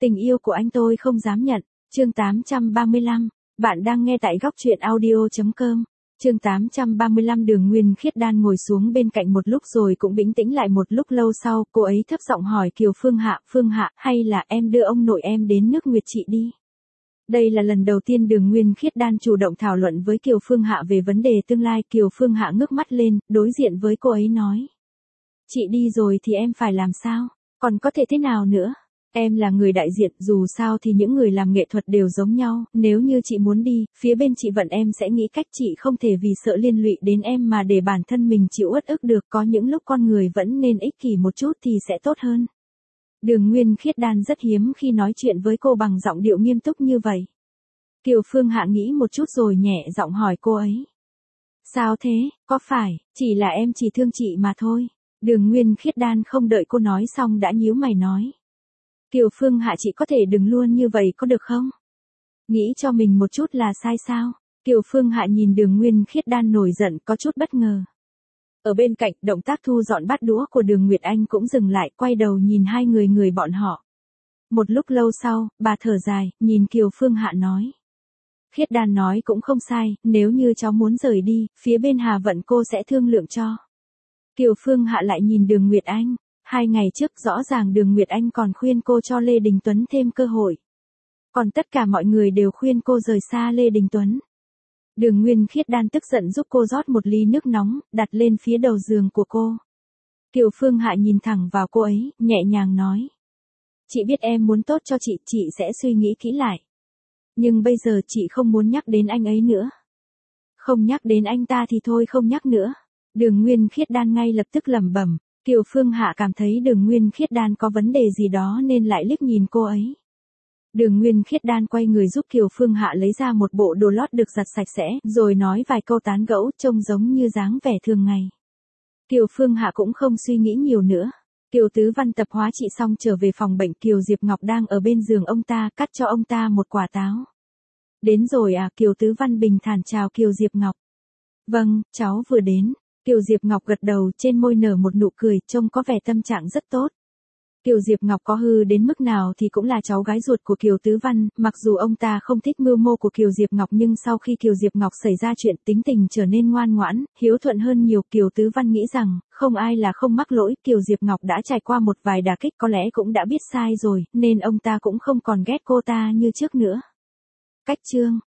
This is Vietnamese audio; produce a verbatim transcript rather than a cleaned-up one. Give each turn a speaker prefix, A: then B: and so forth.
A: Tình yêu của anh tôi không dám nhận. Chương tám trăm ba mươi lăm. Bạn đang nghe tại góc truyện audio chấm com. Chương tám trăm ba mươi lăm. Đường Nguyên Khiết Đan ngồi xuống bên cạnh một lúc rồi cũng bình tĩnh lại một lúc lâu sau, cô ấy thấp giọng hỏi Kiều Phương Hạ, Phương Hạ, hay là em đưa ông nội em đến nước Nguyệt Trị đi. Đây là lần đầu tiên Đường Nguyên Khiết Đan chủ động thảo luận với Kiều Phương Hạ về vấn đề tương lai. Kiều Phương Hạ ngước mắt lên, đối diện với cô ấy nói. Chị đi rồi thì em phải làm sao? Còn có thể thế nào nữa? Em là người đại diện, dù sao thì những người làm nghệ thuật đều giống nhau, nếu như chị muốn đi, phía bên chị vận em sẽ nghĩ cách, chị không thể vì sợ liên lụy đến em mà để bản thân mình chịu uất ức được, có những lúc con người vẫn nên ích kỷ một chút thì sẽ tốt hơn. Đường Nguyên Khiết Đan rất hiếm khi nói chuyện với cô bằng giọng điệu nghiêm túc như vậy. Kiều Phương Hạ nghĩ một chút rồi nhẹ giọng hỏi cô ấy. Sao thế, có phải, chỉ là em chỉ thương chị mà thôi. Đường Nguyên Khiết Đan không đợi cô nói xong đã nhíu mày nói. Kiều Phương Hạ, chị có thể đừng luôn như vậy có được không? Nghĩ cho mình một chút là sai sao? Kiều Phương Hạ nhìn Đường Nguyên Khiết Đan nổi giận, có chút bất ngờ. Ở bên cạnh, động tác thu dọn bát đũa của Đường Nguyệt Anh cũng dừng lại, quay đầu nhìn hai người người bọn họ. Một lúc lâu sau, bà thở dài, nhìn Kiều Phương Hạ nói. Khiết Đan nói cũng không sai, nếu như cháu muốn rời đi, phía bên Hà Vận cô sẽ thương lượng cho. Kiều Phương Hạ lại nhìn Đường Nguyệt Anh. Hai ngày trước rõ ràng Đường Nguyệt Anh còn khuyên cô cho Lê Đình Tuấn thêm cơ hội. Còn tất cả mọi người đều khuyên cô rời xa Lê Đình Tuấn. Đường Nguyên Khiết Đan tức giận giúp cô rót một ly nước nóng, đặt lên phía đầu giường của cô. Kiều Phương Hạ nhìn thẳng vào cô ấy, nhẹ nhàng nói. Chị biết em muốn tốt cho chị, chị sẽ suy nghĩ kỹ lại. Nhưng bây giờ chị không muốn nhắc đến anh ấy nữa. Không nhắc đến anh ta thì thôi không nhắc nữa. Đường Nguyên Khiết Đan ngay lập tức lẩm bẩm. Kiều Phương Hạ cảm thấy Đường Nguyên Khiết Đan có vấn đề gì đó nên lại liếc nhìn cô ấy. Đường Nguyên Khiết Đan quay người giúp Kiều Phương Hạ lấy ra một bộ đồ lót được giặt sạch sẽ, rồi nói vài câu tán gẫu trông giống như dáng vẻ thường ngày. Kiều Phương Hạ cũng không suy nghĩ nhiều nữa. Kiều Tứ Văn tập hóa trị xong trở về phòng bệnh, Kiều Diệp Ngọc đang ở bên giường ông ta, cắt cho ông ta một quả táo. Đến rồi à? Kiều Tứ Văn bình thản chào Kiều Diệp Ngọc. Vâng, cháu vừa đến. Kiều Diệp Ngọc gật đầu, trên môi nở một nụ cười, trông có vẻ tâm trạng rất tốt. Kiều Diệp Ngọc có hư đến mức nào thì cũng là cháu gái ruột của Kiều Tứ Văn, mặc dù ông ta không thích mưu mô của Kiều Diệp Ngọc nhưng sau khi Kiều Diệp Ngọc xảy ra chuyện tính tình trở nên ngoan ngoãn, hiếu thuận hơn nhiều. Kiều Tứ Văn nghĩ rằng, không ai là không mắc lỗi, Kiều Diệp Ngọc đã trải qua một vài đả kích có lẽ cũng đã biết sai rồi, nên ông ta cũng không còn ghét cô ta như trước nữa. Cách chương